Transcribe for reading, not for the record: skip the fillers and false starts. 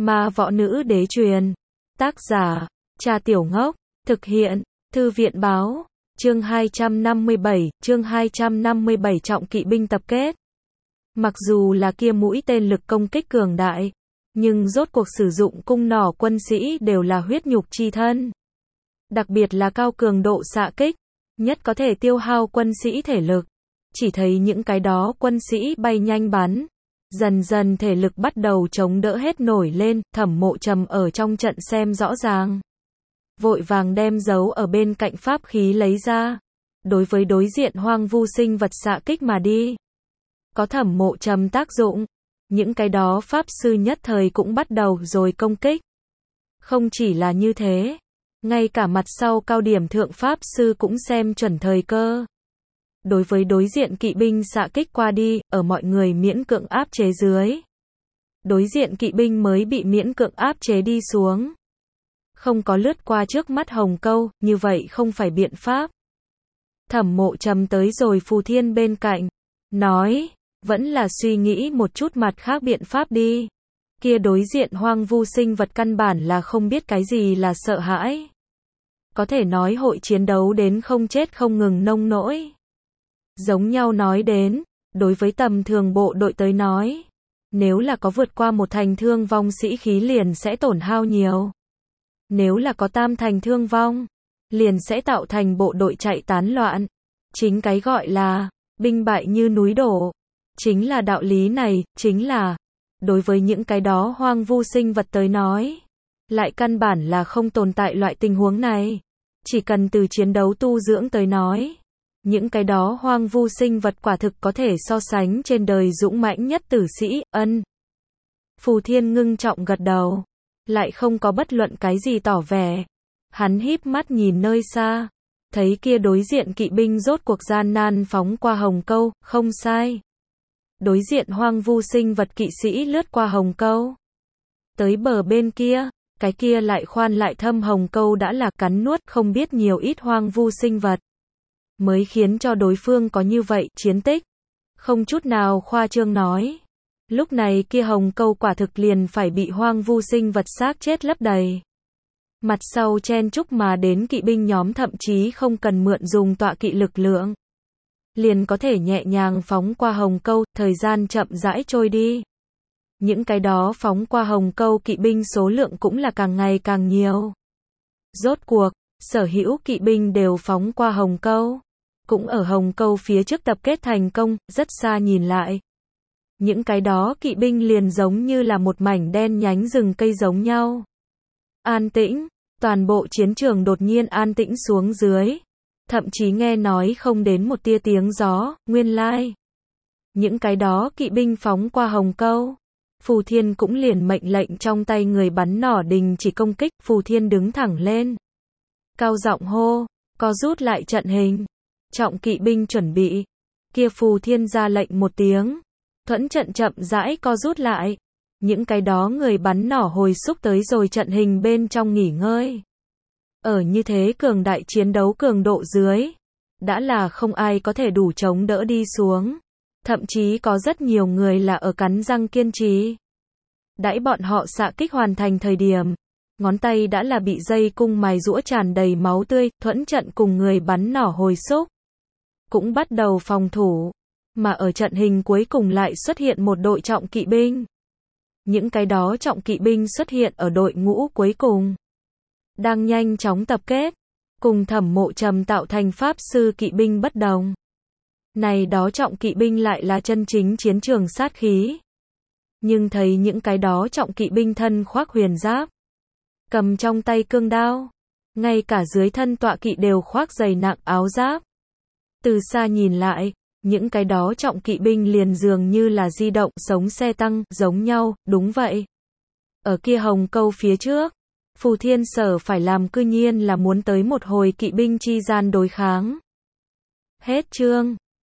Ma Võ Nữ Đế truyền. Tác giả, Trà Tiểu Ngốc. Thực hiện, Thư viện Báo. Chương 257 trọng kỵ binh tập kết. Mặc dù là kia mũi tên lực công kích cường đại, nhưng rốt cuộc sử dụng cung nỏ quân sĩ đều là huyết nhục chi thân. Đặc biệt là cao cường độ xạ kích, nhất có thể tiêu hao quân sĩ thể lực. Chỉ thấy những cái đó quân sĩ bay nhanh bắn, dần dần thể lực bắt đầu chống đỡ hết nổi lên. Thẩm Mộ Trầm ở trong trận xem rõ ràng, vội vàng đem giấu ở bên cạnh pháp khí lấy ra, đối với đối diện hoang vu sinh vật xạ kích mà đi. Có Thẩm Mộ Trầm tác dụng, những cái đó pháp sư nhất thời cũng bắt đầu rồi công kích. Không chỉ là như thế, ngay cả mặt sau cao điểm thượng pháp sư cũng xem chuẩn thời cơ, đối với đối diện kỵ binh xạ kích qua đi. Ở mọi người miễn cưỡng áp chế dưới, đối diện kỵ binh mới bị miễn cưỡng áp chế đi xuống. Không có lướt qua trước mắt Hồng Câu, như vậy không phải biện pháp. Thẩm Mộ Trầm tới rồi Phù Thiên bên cạnh, nói, vẫn là suy nghĩ một chút mặt khác biện pháp đi. Kia đối diện hoang vu sinh vật căn bản là không biết cái gì là sợ hãi. Có thể nói hội chiến đấu đến không chết không ngừng nông nỗi. Giống nhau nói đến, đối với tầm thường bộ đội tới nói, nếu là có vượt qua một thành thương vong sĩ khí liền sẽ tổn hao nhiều. Nếu là có tam thành thương vong, liền sẽ tạo thành bộ đội chạy tán loạn. Chính cái gọi là, binh bại như núi đổ. Chính là đạo lý này, chính là, đối với những cái đó hoang vu sinh vật tới nói, lại căn bản là không tồn tại loại tình huống này. Chỉ cần từ chiến đấu tu dưỡng tới nói, những cái đó hoang vu sinh vật quả thực có thể so sánh trên đời dũng mãnh nhất tử sĩ. Ân. Phù Thiên ngưng trọng gật đầu, lại không có bất luận cái gì tỏ vẻ. Hắn híp mắt nhìn nơi xa, thấy kia đối diện kỵ binh rốt cuộc gian nan phóng qua Hồng Câu. Không sai, đối diện hoang vu sinh vật kỵ sĩ lướt qua Hồng Câu, tới bờ bên kia, cái kia lại khoan lại thâm Hồng Câu đã là cắn nuốt không biết nhiều ít hoang vu sinh vật, mới khiến cho đối phương có như vậy chiến tích. Không chút nào khoa trương nói, lúc này kia Hồng Câu quả thực liền phải bị hoang vu sinh vật xác chết lấp đầy. Mặt sau chen chúc mà đến kỵ binh nhóm thậm chí không cần mượn dùng tọa kỵ lực lượng, liền có thể nhẹ nhàng phóng qua Hồng Câu. Thời gian chậm rãi trôi đi, những cái đó phóng qua Hồng Câu kỵ binh số lượng cũng là càng ngày càng nhiều. Rốt cuộc, sở hữu kỵ binh đều phóng qua Hồng Câu, cũng ở Hồng Câu phía trước tập kết thành công. Rất xa nhìn lại, những cái đó kỵ binh liền giống như là một mảnh đen nhánh rừng cây giống nhau. An tĩnh, toàn bộ chiến trường đột nhiên an tĩnh xuống dưới, thậm chí nghe nói không đến một tia tiếng gió. Nguyên lai, những cái đó kỵ binh phóng qua Hồng Câu, Phù Thiên cũng liền mệnh lệnh trong tay người bắn nỏ đình chỉ công kích. Phù Thiên đứng thẳng lên, cao giọng hô, co rút lại trận hình, trọng kỵ binh chuẩn bị. Kia Phù Thiên ra lệnh một tiếng, thuẫn trận chậm rãi co rút lại. Những cái đó người bắn nỏ hồi xúc tới rồi trận hình bên trong nghỉ ngơi. Ở như thế cường đại chiến đấu cường độ dưới, đã là không ai có thể đủ chống đỡ đi xuống. Thậm chí có rất nhiều người là ở cắn răng kiên trì. Đãi bọn họ xạ kích hoàn thành thời điểm, ngón tay đã là bị dây cung mài giũa tràn đầy máu tươi. Thuẫn trận cùng người bắn nỏ hồi xúc, cũng bắt đầu phòng thủ. Mà ở trận hình cuối cùng lại xuất hiện một đội trọng kỵ binh. Những cái đó trọng kỵ binh xuất hiện ở đội ngũ cuối cùng, đang nhanh chóng tập kết. Cùng Thẩm Mộ Trầm tạo thành pháp sư kỵ binh bất đồng, này đó trọng kỵ binh lại là chân chính chiến trường sát khí. Nhưng thấy những cái đó trọng kỵ binh thân khoác huyền giáp, cầm trong tay cương đao, ngay cả dưới thân tọa kỵ đều khoác dày nặng áo giáp. Từ xa nhìn lại, những cái đó trọng kỵ binh liền dường như là di động sống xe tăng giống nhau. Đúng vậy, ở kia Hồng Câu phía trước, Phù Thiên sở phải làm cư nhiên là muốn tới một hồi kỵ binh chi gian đối kháng. Hết chương.